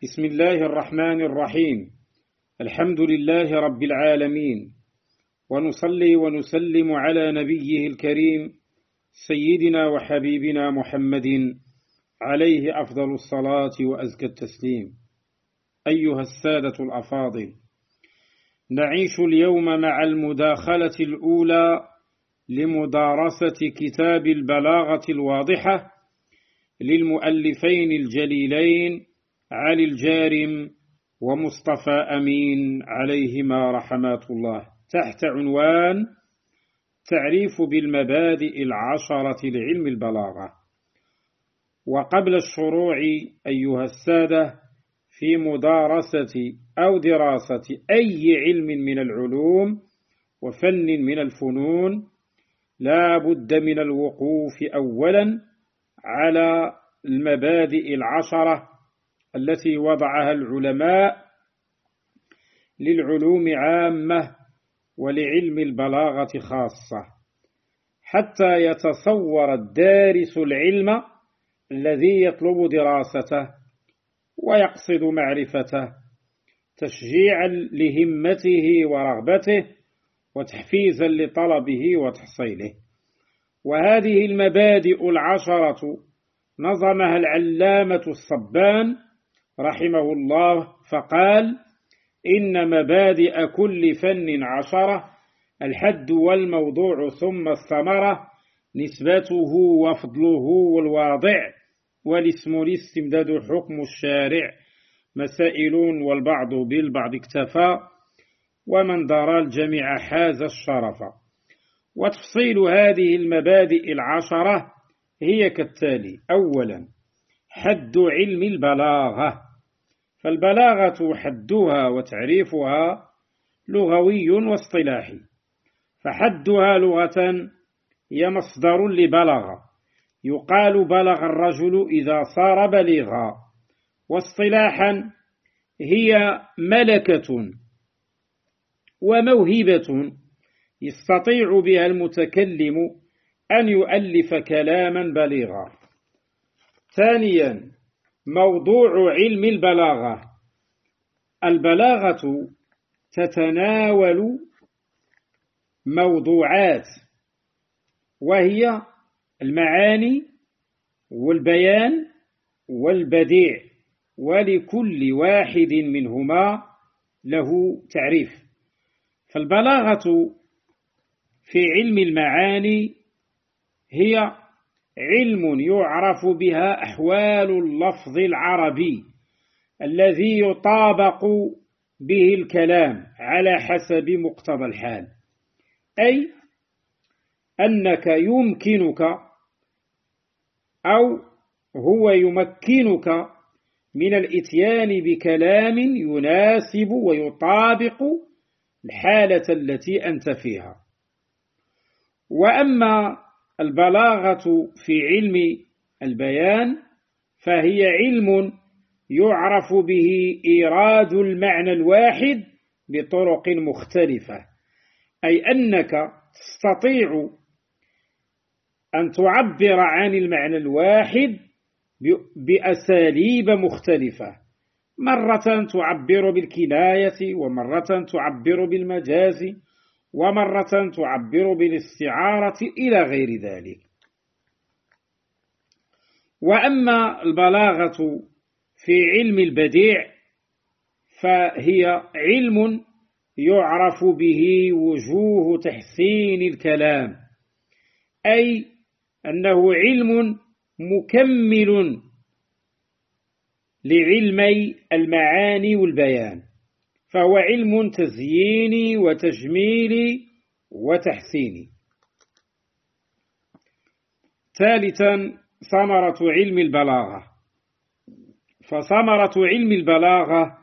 بسم الله الرحمن الرحيم. الحمد لله رب العالمين، ونصلي ونسلم على نبيه الكريم سيدنا وحبيبنا محمد عليه أفضل الصلاة وأزكى التسليم. أيها السادة الأفاضل، نعيش اليوم مع المداخلة الأولى لمدارسة كتاب البلاغة الواضحة للمؤلفين الجليلين علي الجارم ومصطفى أمين عليهما رحمات الله، تحت عنوان تعريف بالمبادئ العشرة لعلم البلاغة. وقبل الشروع أيها السادة في مدارسة أو دراسة أي علم من العلوم وفن من الفنون، لا بد من الوقوف أولا على المبادئ العشرة التي وضعها العلماء للعلوم عامة ولعلم البلاغة خاصة، حتى يتصور الدارس العلم الذي يطلب دراسته ويقصد معرفته تشجيعا لهمته ورغبته وتحفيزا لطلبه وتحصيله. وهذه المبادئ العشرة نظمها العلامة الصبان رحمه الله، فقال: إن مبادئ كل فن عشرة، الحد والموضوع ثم الثمرة، نسبته وفضله والواضع، والاسم الاستمداد حكم الشارع، مسائل والبعض بالبعض اكتفى، ومن درى الجميع حاز الشرف. وتفصيل هذه المبادئ العشرة هي كالتالي: أولا، حد علم البلاغة، فالبلاغة حدها وتعريفها لغوي واصطلاحي. فحدها لغة هي مصدر لبلغ، يقال بلغ الرجل إذا صار بليغا. واصطلاحا هي ملكة وموهبة يستطيع بها المتكلم أن يؤلف كلاما بليغا. ثانيا، موضوع علم البلاغة، البلاغة تتناول موضوعات، وهي المعاني والبيان والبديع، ولكل واحد منهما له تعريف. فالبلاغة في علم المعاني هي علم يعرف بها أحوال اللفظ العربي الذي يطابق به الكلام على حسب مقتضى الحال، أي أنك يمكنك أو هو يمكنك من الإتيان بكلام يناسب ويطابق الحالة التي أنت فيها. وأما البلاغة في علم البيان فهي علم يعرف به إيراد المعنى الواحد بطرق مختلفة، أي أنك تستطيع أن تعبر عن المعنى الواحد بأساليب مختلفة، مرة تعبر بالكناية، ومرة تعبر بالمجاز، ومرة تعبر بالاستعارة إلى غير ذلك. وأما البلاغة في علم البديع فهي علم يعرف به وجوه تحسين الكلام، أي أنه علم مكمل لعلمي المعاني والبيان، فهو علم تزييني وتجميلي وتحسيني. ثالثا، ثمرة علم البلاغة، فثمرة علم البلاغة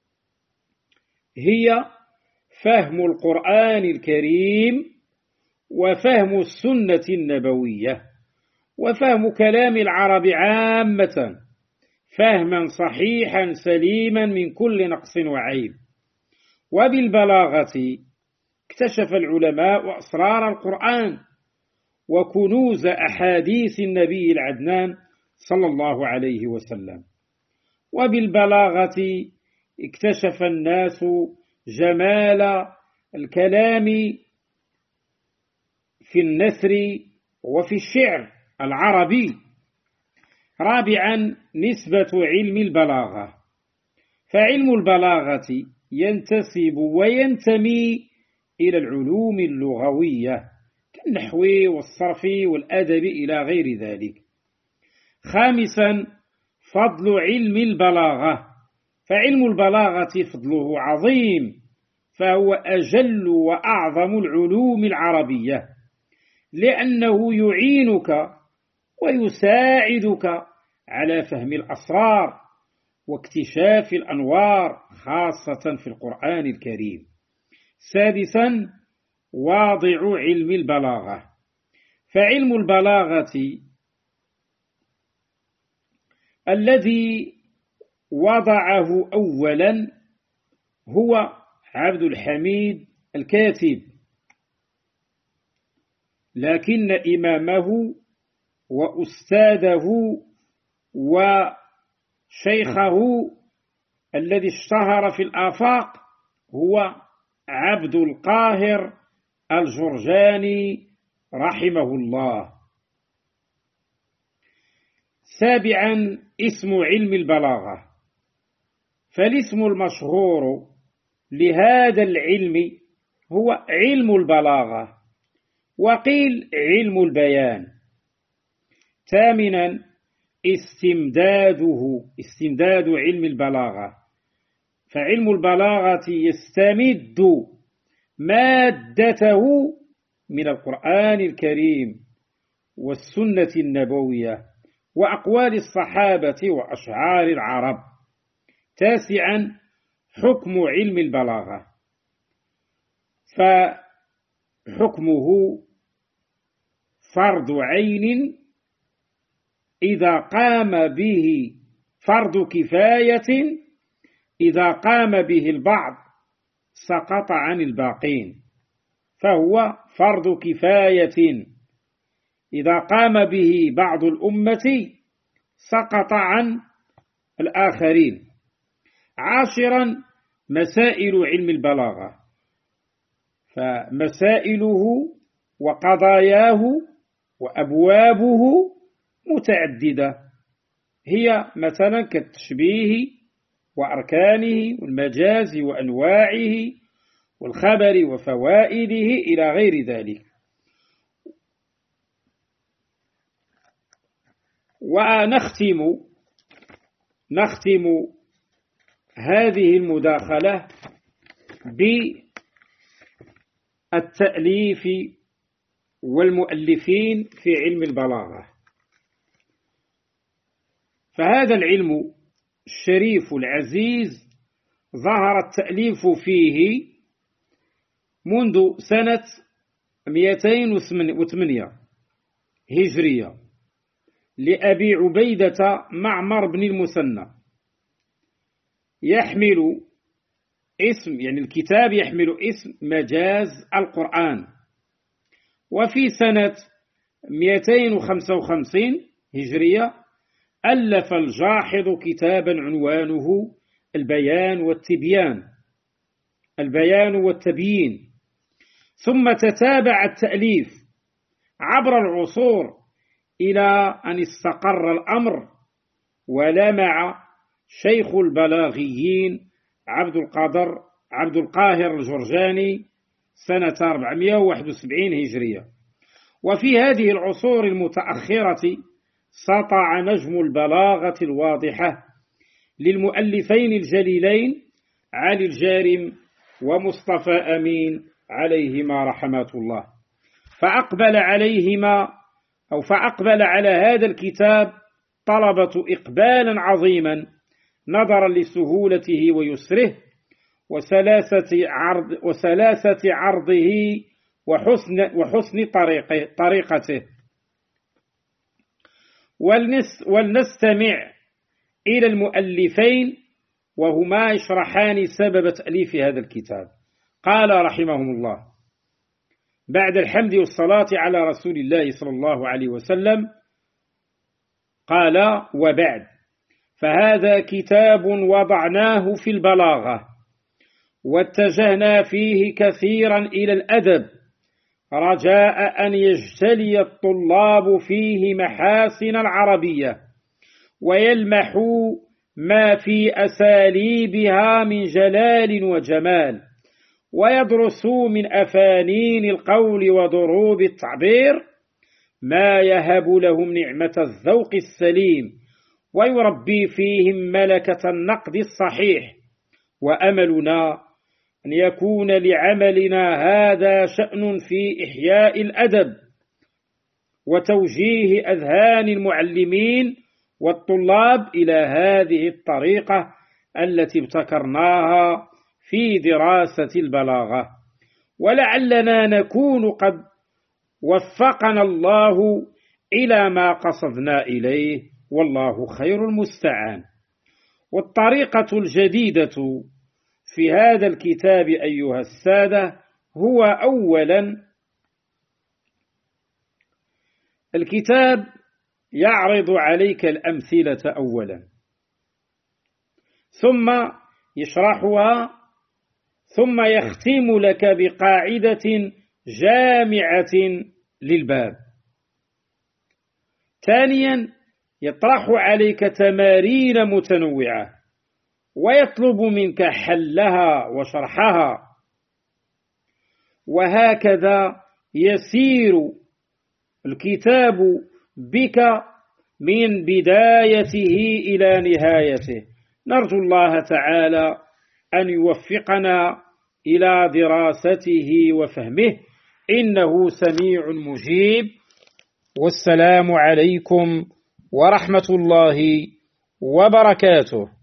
هي فهم القرآن الكريم وفهم السنة النبوية وفهم كلام العرب عامة فهما صحيحا سليما من كل نقص وعيب. وبالبلاغة اكتشف العلماء أسرار القرآن وكنوز أحاديث النبي العدنان صلى الله عليه وسلم. وبالبلاغة اكتشف الناس جمال الكلام في النثر وفي الشعر العربي. رابعا، نسبة علم البلاغة. فعلم البلاغة ينتسب وينتمي إلى العلوم اللغوية كالنحو والصرف والأدب إلى غير ذلك. خامسا، فضل علم البلاغة. فعلم البلاغة فضله عظيم، فهو أجل وأعظم العلوم العربية، لأنه يعينك ويساعدك على فهم الأسرار واكتشاف الأنوار خاصة في القرآن الكريم. سادسا، واضع علم البلاغة. فعلم البلاغة الذي وضعه أولا هو عبد الحميد الكاتب، لكن إمامه وأستاذه وشيخه الذي اشتهر في الآفاق هو عبد القاهر الجرجاني رحمه الله. سابعا، اسم علم البلاغة. فالاسم المشهور لهذا العلم هو علم البلاغة، وقيل علم البيان. ثامنا، استمداد علم البلاغة. فعلم البلاغة يستمد مادته من القرآن الكريم والسنة النبوية وأقوال الصحابة وأشعار العرب. تاسعا، حكم علم البلاغة. فحكمه فرض عين إذا قام به، فرض كفاية إذا قام به البعض سقط عن الباقين، فهو فرض كفاية إذا قام به بعض الأمة سقط عن الآخرين. عاشرا، مسائل علم البلاغة. فمسائله وقضاياه وأبوابه متعددة، هي مثلا كالتشبيه وأركانه والمجاز وأنواعه والخبر وفوائده إلى غير ذلك. ونختم هذه المداخلة بالتأليف والمؤلفين في علم البلاغة. فهذا العلم الشريف العزيز ظهر التأليف فيه منذ سنة 208 هجرية لأبي عبيدة معمر بن المثنى، يحمل اسم، يعني الكتاب يحمل اسم مجاز القرآن. وفي سنة 255 هجرية ألف الجاحظ كتابا عنوانه البيان والتبيين. ثم تتابع التأليف عبر العصور إلى أن استقر الأمر، ولمع شيخ البلاغيين عبد القاهر الجرجاني سنة 471 هجرية. وفي هذه العصور المتأخرة سطع نجم البلاغة الواضحة للمؤلفين الجليلين علي الجارم ومصطفى أمين عليهما رحمات الله، فأقبل على هذا الكتاب طلبة إقبالا عظيما نظرا لسهولته ويسره وسلاسة عرضه وحسن طريقته. ولنستمع إلى المؤلفين وهما يشرحان سبب تأليف هذا الكتاب. قال رحمهم الله: بعد الحمد والصلاة على رسول الله صلى الله عليه وسلم، قال: وبعد، فهذا كتاب وضعناه في البلاغة، واتجهنا فيه كثيرا إلى الأدب، رجاء أن يجتلي الطلاب فيه محاسن العربية، ويلمحوا ما في أساليبها من جلال وجمال، ويدرسوا من أفانين القول وضروب التعبير ما يهب لهم نعمة الذوق السليم، ويربي فيهم ملكة النقد الصحيح. وأملنا أن يكون لعملنا هذا شأن في إحياء الأدب وتوجيه أذهان المعلمين والطلاب إلى هذه الطريقة التي ابتكرناها في دراسة البلاغة، ولعلنا نكون قد وفقنا الله إلى ما قصدنا إليه، والله خير المستعان. والطريقة الجديدة في هذا الكتاب أيها السادة هو أولا الكتاب يعرض عليك الأمثلة أولا، ثم يشرحها، ثم يختم لك بقاعدة جامعة للباب. ثانيا يطرح عليك تمارين متنوعة ويطلب منك حلها وشرحها، وهكذا يسير الكتاب بك من بدايته إلى نهايته. نرجو الله تعالى أن يوفقنا إلى دراسته وفهمه، إنه سميع مجيب. والسلام عليكم ورحمة الله وبركاته.